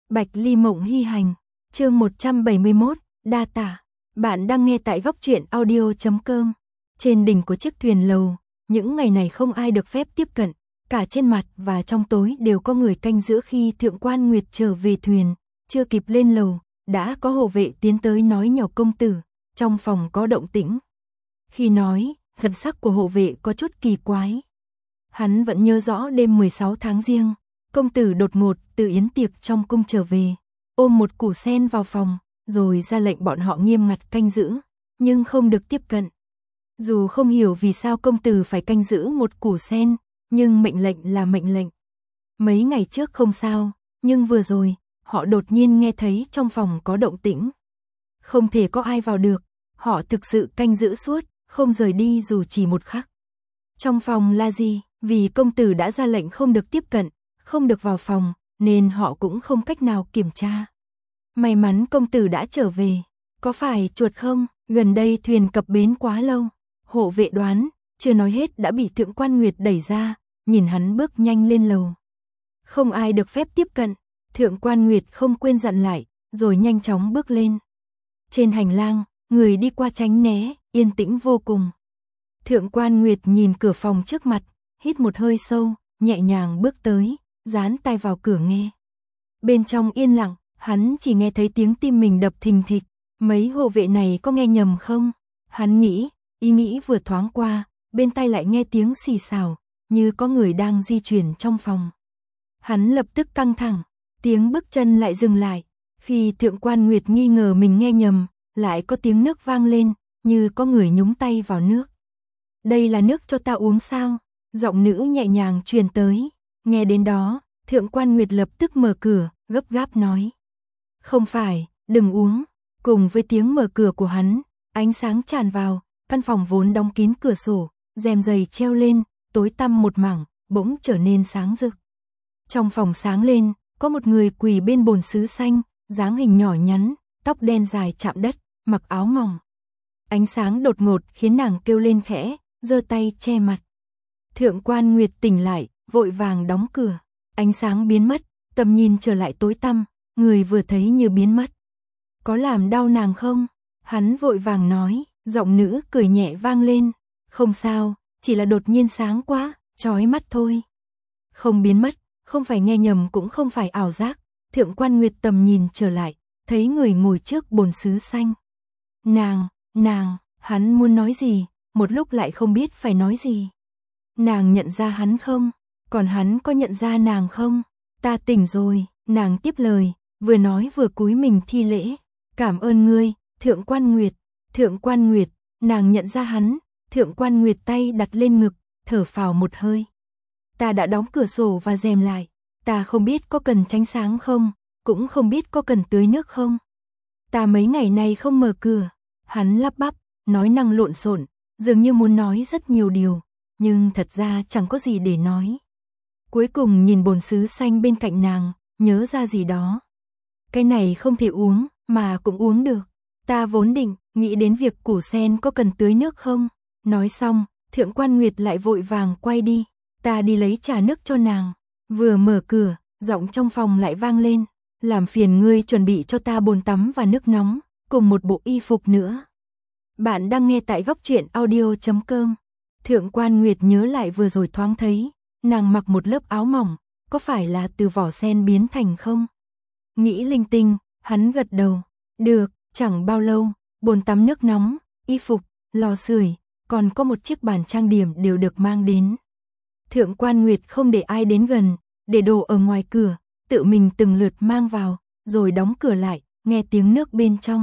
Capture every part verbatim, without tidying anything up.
Bạch Ly Mộng Hy Hành, chương một trăm bảy mươi mốt, đa tả. Bạn đang nghe tại góc truyện audio chấm com. Trên đỉnh của chiếc thuyền lầu, những ngày này không ai được phép tiếp cận, cả trên mặt và trong tối đều có người canh giữ. Khi Thượng quan Nguyệt trở về thuyền, chưa kịp lên lầu, đã có hộ vệ tiến tới nói nhỏ công tử, trong phòng có động tĩnh. Khi nói, thần sắc của hộ vệ có chút kỳ quái. Hắn vẫn nhớ rõ đêm mười sáu tháng Giêng, công tử đột ngột từ yến tiệc trong cung trở về, ôm một củ sen vào phòng, rồi ra lệnh bọn họ nghiêm ngặt canh giữ, nhưng không được tiếp cận. Dù không hiểu vì sao công tử phải canh giữ một củ sen, nhưng mệnh lệnh là mệnh lệnh. Mấy ngày trước không sao, nhưng vừa rồi, họ đột nhiên nghe thấy trong phòng có động tĩnh. Không thể có ai vào được, họ thực sự canh giữ suốt, không rời đi dù chỉ một khắc. Trong phòng là gì? Vì công tử đã ra lệnh không được tiếp cận, không được vào phòng, nên họ cũng không cách nào kiểm tra. May mắn công tử đã trở về. Có phải chuột không? Gần đây thuyền cập bến quá lâu. Hộ vệ đoán, chưa nói hết đã bị Thượng quan Nguyệt đẩy ra, nhìn hắn bước nhanh lên lầu. Không ai được phép tiếp cận. Thượng quan Nguyệt không quên dặn lại, rồi nhanh chóng bước lên. Trên hành lang, người đi qua tránh né, yên tĩnh vô cùng. Thượng quan Nguyệt nhìn cửa phòng trước mặt, hít một hơi sâu, nhẹ nhàng bước tới, dán tai vào cửa nghe. Bên trong yên lặng, hắn chỉ nghe thấy tiếng tim mình đập thình thịch. Mấy hộ vệ này có nghe nhầm không? Hắn nghĩ, ý nghĩ vừa thoáng qua, bên tai lại nghe tiếng xì xào, như có người đang di chuyển trong phòng. Hắn lập tức căng thẳng, tiếng bước chân lại dừng lại. Khi Thượng quan Nguyệt nghi ngờ mình nghe nhầm, lại có tiếng nước vang lên, như có người nhúng tay vào nước. Đây là nước cho ta uống sao? Giọng nữ nhẹ nhàng truyền tới. Nghe đến đó, Thượng quan Nguyệt lập tức mở cửa, gấp gáp nói. Không phải, đừng uống. Cùng với tiếng mở cửa của hắn, ánh sáng tràn vào, căn phòng vốn đóng kín cửa sổ, rèm dày treo lên, tối tăm một mảng, bỗng trở nên sáng rực. Trong phòng sáng lên, có một người quỳ bên bồn sứ xanh, dáng hình nhỏ nhắn, tóc đen dài chạm đất, mặc áo mỏng. Ánh sáng đột ngột khiến nàng kêu lên khẽ, giơ tay che mặt. Thượng quan Nguyệt tỉnh lại, vội vàng đóng cửa. Ánh sáng biến mất, tầm nhìn trở lại tối tăm, người vừa thấy như biến mất. Có làm đau nàng không? Hắn vội vàng nói, giọng nữ cười nhẹ vang lên. Không sao, chỉ là đột nhiên sáng quá, chói mắt thôi. Không biến mất, không phải nghe nhầm cũng không phải ảo giác. Thượng quan Nguyệt tầm nhìn trở lại, thấy người ngồi trước bồn sứ xanh. Nàng, nàng, hắn muốn nói gì, một lúc lại không biết phải nói gì. Nàng nhận ra hắn không? Còn hắn có nhận ra nàng không? Ta tỉnh rồi, nàng tiếp lời, vừa nói vừa cúi mình thi lễ. Cảm ơn ngươi, Thượng quan Nguyệt. Thượng quan Nguyệt, nàng nhận ra hắn. Thượng quan Nguyệt tay đặt lên ngực, thở phào một hơi. Ta đã đóng cửa sổ và rèm lại. Ta không biết có cần tránh sáng không, cũng không biết có cần tưới nước không. Ta mấy ngày nay không mở cửa. Hắn lắp bắp, nói năng lộn xộn, dường như muốn nói rất nhiều điều, nhưng thật ra chẳng có gì để nói. Cuối cùng nhìn bồn sứ xanh bên cạnh nàng, nhớ ra gì đó. Cái này không thể uống, mà cũng uống được. Ta vốn định, nghĩ đến việc củ sen có cần tưới nước không. Nói xong, Thượng quan Nguyệt lại vội vàng quay đi. Ta đi lấy trà nước cho nàng. Vừa mở cửa, giọng trong phòng lại vang lên. Làm phiền ngươi chuẩn bị cho ta bồn tắm và nước nóng, cùng một bộ y phục nữa. Bạn đang nghe tại góc truyện audio chấm com. Thượng quan Nguyệt nhớ lại vừa rồi thoáng thấy, nàng mặc một lớp áo mỏng, có phải là từ vỏ sen biến thành không? Nghĩ linh tinh, hắn gật đầu. Được, chẳng bao lâu, bồn tắm nước nóng, y phục, lò sưởi, còn có một chiếc bàn trang điểm đều được mang đến. Thượng quan Nguyệt không để ai đến gần, để đồ ở ngoài cửa, tự mình từng lượt mang vào, rồi đóng cửa lại, nghe tiếng nước bên trong.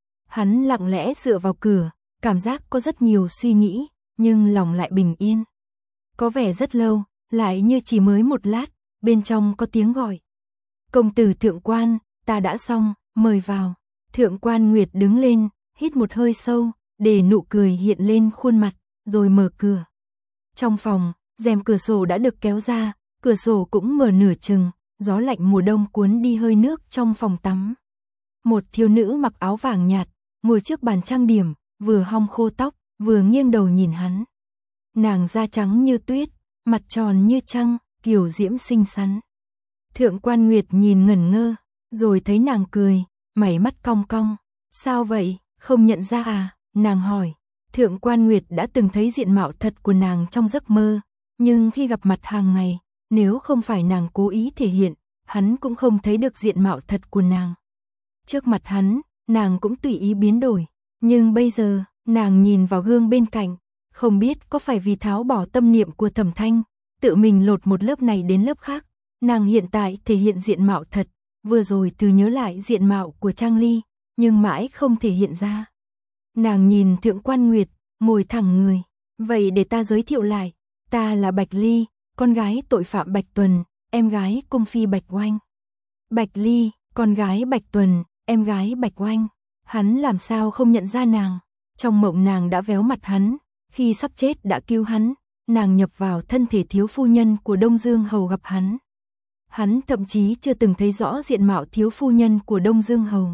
Hắn lặng lẽ dựa vào cửa, cảm giác có rất nhiều suy nghĩ, nhưng lòng lại bình yên. Có vẻ rất lâu, lại như chỉ mới một lát, bên trong có tiếng gọi. Công tử Thượng quan, ta đã xong, mời vào. Thượng quan Nguyệt đứng lên, hít một hơi sâu, để nụ cười hiện lên khuôn mặt, rồi mở cửa. Trong phòng, rèm cửa sổ đã được kéo ra, cửa sổ cũng mở nửa chừng, gió lạnh mùa đông cuốn đi hơi nước trong phòng tắm. Một thiếu nữ mặc áo vàng nhạt, ngồi trước bàn trang điểm, vừa hong khô tóc, vừa nghiêng đầu nhìn hắn. Nàng da trắng như tuyết, mặt tròn như trăng, kiều diễm xinh xắn. Thượng quan Nguyệt nhìn ngẩn ngơ, rồi thấy nàng cười, mày mắt cong cong. Sao vậy, không nhận ra à? Nàng hỏi. Thượng Quan Nguyệt đã từng thấy diện mạo thật của nàng trong giấc mơ, nhưng khi gặp mặt hàng ngày, nếu không phải nàng cố ý thể hiện, hắn cũng không thấy được diện mạo thật của nàng. Trước mặt hắn, nàng cũng tùy ý biến đổi, nhưng bây giờ, nàng nhìn vào gương bên cạnh, không biết có phải vì tháo bỏ tâm niệm của Thẩm Thanh, tự mình lột một lớp này đến lớp khác, nàng hiện tại thể hiện diện mạo thật, vừa rồi từ nhớ lại diện mạo của Trang Ly, nhưng mãi không thể hiện ra. Nàng nhìn Thượng Quan Nguyệt, ngồi thẳng người, vậy để ta giới thiệu lại, ta là Bạch Ly, con gái tội phạm Bạch Tuần, em gái cung phi Bạch Oanh. Bạch Ly, con gái Bạch Tuần, em gái Bạch Oanh. Hắn làm sao không nhận ra nàng? Trong mộng nàng đã véo mặt hắn, khi sắp chết đã cứu hắn, nàng nhập vào thân thể thiếu phu nhân của Đông Dương Hầu gặp hắn. Hắn thậm chí chưa từng thấy rõ diện mạo thiếu phu nhân của Đông Dương Hầu.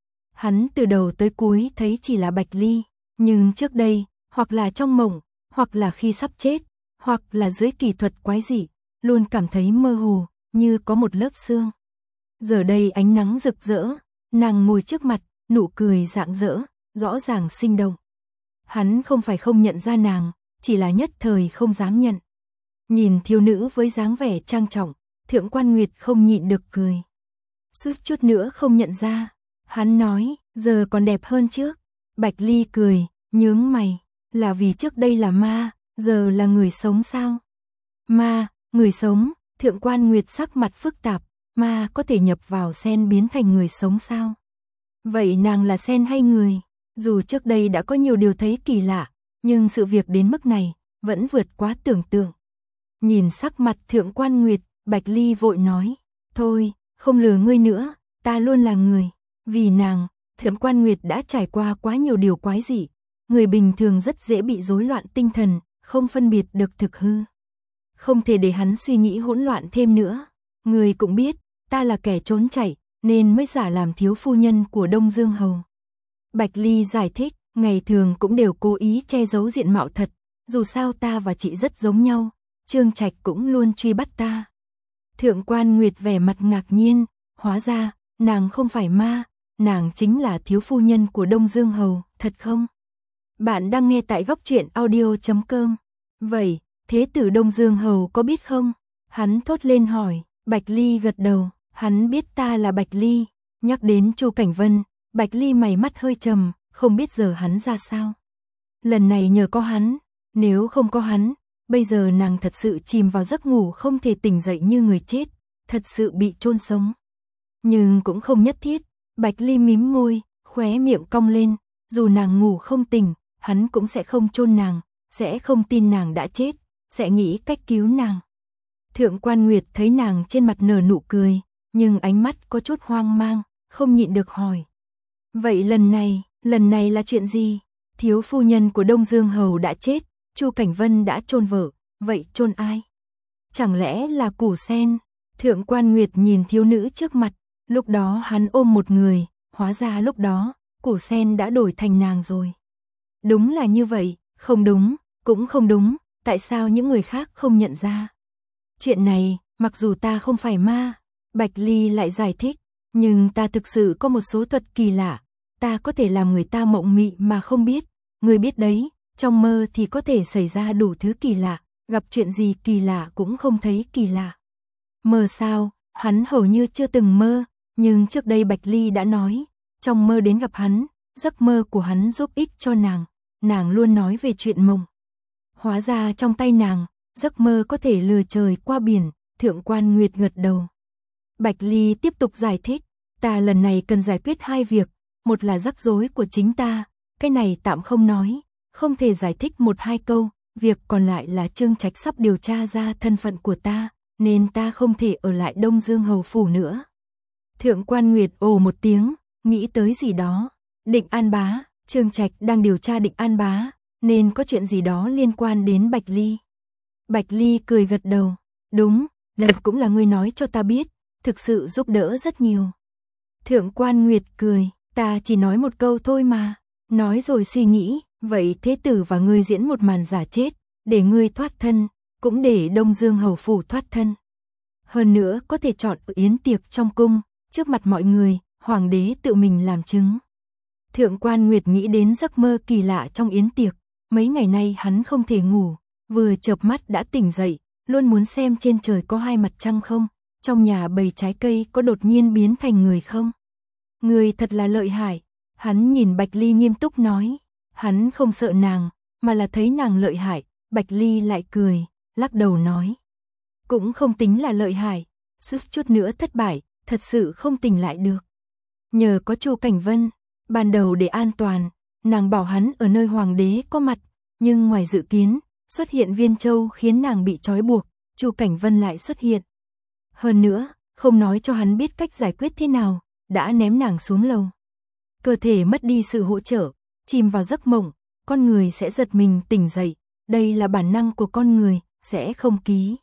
Hắn từ đầu tới cuối thấy chỉ là Bạch Ly, nhưng trước đây, hoặc là trong mộng, hoặc là khi sắp chết, hoặc là dưới kỳ thuật quái dị, luôn cảm thấy mơ hồ, như có một lớp sương. Giờ đây ánh nắng rực rỡ, nàng ngồi trước mặt, nụ cười rạng rỡ, rõ ràng sinh động. Hắn không phải không nhận ra nàng, chỉ là nhất thời không dám nhận. Nhìn thiếu nữ với dáng vẻ trang trọng, Thượng Quan Nguyệt không nhịn được cười. Suýt chút nữa không nhận ra. Hắn nói, giờ còn đẹp hơn trước. Bạch Ly cười, nhướng mày, là vì trước đây là ma, giờ là người sống sao? Ma, người sống, Thượng Quan Nguyệt sắc mặt phức tạp, ma có thể nhập vào sen biến thành người sống sao? Vậy nàng là sen hay người? Dù trước đây đã có nhiều điều thấy kỳ lạ, nhưng sự việc đến mức này, vẫn vượt quá tưởng tượng. Nhìn sắc mặt Thượng Quan Nguyệt, Bạch Ly vội nói, thôi, không lừa ngươi nữa, ta luôn là người. Vì nàng, Thượng Quan Nguyệt đã trải qua quá nhiều điều quái dị, người bình thường rất dễ bị rối loạn tinh thần, không phân biệt được thực hư. Không thể để hắn suy nghĩ hỗn loạn thêm nữa. Người cũng biết, ta là kẻ trốn chạy, nên mới giả làm thiếu phu nhân của Đông Dương Hầu. Bạch Ly giải thích, ngày thường cũng đều cố ý che giấu diện mạo thật, dù sao ta và chị rất giống nhau, Trương Trạch cũng luôn truy bắt ta. Thượng Quan Nguyệt vẻ mặt ngạc nhiên, hóa ra, nàng không phải ma, nàng chính là thiếu phu nhân của Đông Dương Hầu, thật không? Bạn đang nghe tại góc truyện audio chấm com. Vậy, thế tử Đông Dương Hầu có biết không? Hắn thốt lên hỏi. Bạch Ly gật đầu, hắn biết ta là Bạch Ly. Nhắc đến Chu Cảnh Vân, Bạch Ly mày mắt hơi trầm, không biết giờ hắn ra sao. Lần này nhờ có hắn, nếu không có hắn, bây giờ nàng thật sự chìm vào giấc ngủ không thể tỉnh dậy như người chết, thật sự bị chôn sống. Nhưng cũng không nhất thiết. Bạch Ly mím môi, khóe miệng cong lên, dù nàng ngủ không tỉnh, hắn cũng sẽ không chôn nàng, sẽ không tin nàng đã chết, sẽ nghĩ cách cứu nàng. Thượng Quan Nguyệt thấy nàng trên mặt nở nụ cười, nhưng ánh mắt có chút hoang mang, không nhịn được hỏi. Vậy lần này, lần này là chuyện gì? Thiếu phu nhân của Đông Dương Hầu đã chết, Chu Cảnh Vân đã chôn vợ, vậy chôn ai? Chẳng lẽ là Củ Sen? Thượng Quan Nguyệt nhìn thiếu nữ trước mặt, lúc đó hắn ôm một người, hóa ra lúc đó, Củ Sen đã đổi thành nàng rồi. Đúng là như vậy, không đúng, cũng không đúng, tại sao những người khác không nhận ra? Chuyện này, mặc dù ta không phải ma, Bạch Ly lại giải thích, nhưng ta thực sự có một số thuật kỳ lạ, ta có thể làm người ta mộng mị mà không biết, người biết đấy, trong mơ thì có thể xảy ra đủ thứ kỳ lạ, gặp chuyện gì kỳ lạ cũng không thấy kỳ lạ. Mơ sao, hắn hầu như chưa từng mơ, nhưng trước đây Bạch Ly đã nói, trong mơ đến gặp hắn, giấc mơ của hắn giúp ích cho nàng, nàng luôn nói về chuyện mộng. Hóa ra trong tay nàng, giấc mơ có thể lừa trời qua biển, Thượng Quan Nguyệt gật đầu. Bạch Ly tiếp tục giải thích, ta lần này cần giải quyết hai việc, một là rắc rối của chính ta, cái này tạm không nói, không thể giải thích một hai câu, việc còn lại là Trương Trạch sắp điều tra ra thân phận của ta, nên ta không thể ở lại Đông Dương Hầu phủ nữa. Thượng Quan Nguyệt ồ một tiếng, nghĩ tới gì đó, Định An Bá, Trương Trạch đang điều tra Định An Bá, nên có chuyện gì đó liên quan đến Bạch Ly. Bạch Ly cười gật đầu, đúng, đây cũng là ngươi nói cho ta biết, thực sự giúp đỡ rất nhiều. Thượng Quan Nguyệt cười, ta chỉ nói một câu thôi mà, nói rồi suy nghĩ, vậy thế tử và ngươi diễn một màn giả chết, để ngươi thoát thân, cũng để Đông Dương Hầu phủ thoát thân. Hơn nữa có thể chọn yến tiệc trong cung, trước mặt mọi người, hoàng đế tự mình làm chứng. Thượng quan Nguyệt nghĩ đến giấc mơ kỳ lạ trong yến tiệc, mấy ngày nay hắn không thể ngủ, vừa chợp mắt đã tỉnh dậy, luôn muốn xem trên trời có hai mặt trăng không, trong nhà bày trái cây có đột nhiên biến thành người không. Người thật là lợi hại, hắn nhìn Bạch Ly nghiêm túc nói, hắn không sợ nàng, mà là thấy nàng lợi hại, Bạch Ly lại cười, lắc đầu nói. Cũng không tính là lợi hại, suýt chút nữa thất bại, thật sự không tỉnh lại được. Nhờ có Chu Cảnh Vân, ban đầu để an toàn, nàng bảo hắn ở nơi hoàng đế có mặt, nhưng ngoài dự kiến, xuất hiện Viên Châu khiến nàng bị trói buộc, Chu Cảnh Vân lại xuất hiện. Hơn nữa, không nói cho hắn biết cách giải quyết thế nào, đã ném nàng xuống lầu. Cơ thể mất đi sự hỗ trợ, chìm vào giấc mộng, con người sẽ giật mình tỉnh dậy, đây là bản năng của con người, sẽ không ký.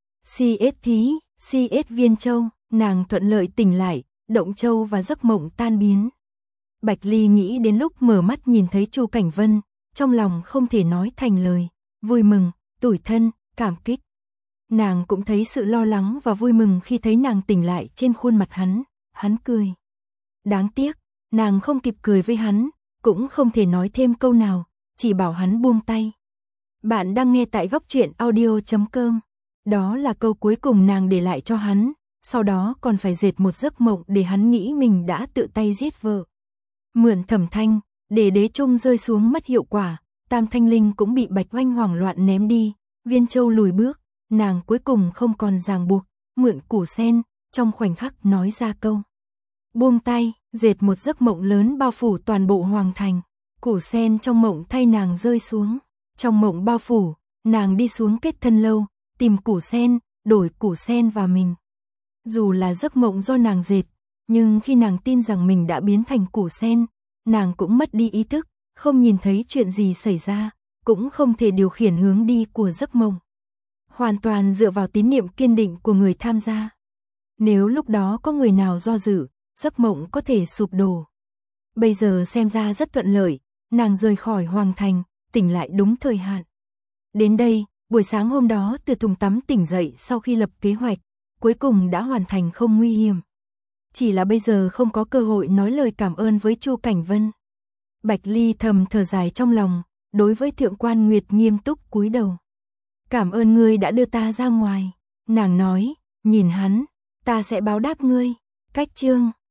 xê ét thí, xê ét Viên Châu, nàng thuận lợi tỉnh lại, động châu và giấc mộng tan biến. Bạch Ly nghĩ đến lúc mở mắt nhìn thấy Chu Cảnh Vân, trong lòng không thể nói thành lời, vui mừng, tủi thân, cảm kích. Nàng cũng thấy sự lo lắng và vui mừng khi thấy nàng tỉnh lại trên khuôn mặt hắn, hắn cười. Đáng tiếc, nàng không kịp cười với hắn, cũng không thể nói thêm câu nào, chỉ bảo hắn buông tay. Bạn đang nghe tại góc truyện audio chấm com. Đó là câu cuối cùng nàng để lại cho hắn, sau đó còn phải dệt một giấc mộng để hắn nghĩ mình đã tự tay giết vợ. Mượn Thẩm Thanh, để đế trung rơi xuống mất hiệu quả, Tam Thanh Linh cũng bị Bạch Oanh hoảng loạn ném đi, Viên Châu lùi bước, nàng cuối cùng không còn ràng buộc, mượn củ sen, trong khoảnh khắc nói ra câu. Buông tay, dệt một giấc mộng lớn bao phủ toàn bộ hoàng thành, củ sen trong mộng thay nàng rơi xuống, trong mộng bao phủ, nàng đi xuống Kết Thân lâu, tìm củ sen, đổi củ sen vào mình. Dù là giấc mộng do nàng dệt, nhưng khi nàng tin rằng mình đã biến thành củ sen, nàng cũng mất đi ý thức, không nhìn thấy chuyện gì xảy ra, cũng không thể điều khiển hướng đi của giấc mộng. Hoàn toàn dựa vào tín niệm kiên định của người tham gia. Nếu lúc đó có người nào do dự, giấc mộng có thể sụp đổ. Bây giờ xem ra rất thuận lợi, nàng rời khỏi hoàng thành, tỉnh lại đúng thời hạn. Đến đây, buổi sáng hôm đó từ thùng tắm tỉnh dậy sau khi lập kế hoạch, cuối cùng đã hoàn thành không nguy hiểm. Chỉ là bây giờ không có cơ hội nói lời cảm ơn với Chu Cảnh Vân. Bạch Ly thầm thở dài trong lòng, đối với Thượng quan Nguyệt nghiêm túc cúi đầu. Cảm ơn ngươi đã đưa ta ra ngoài, nàng nói, nhìn hắn, ta sẽ báo đáp ngươi. Cách chương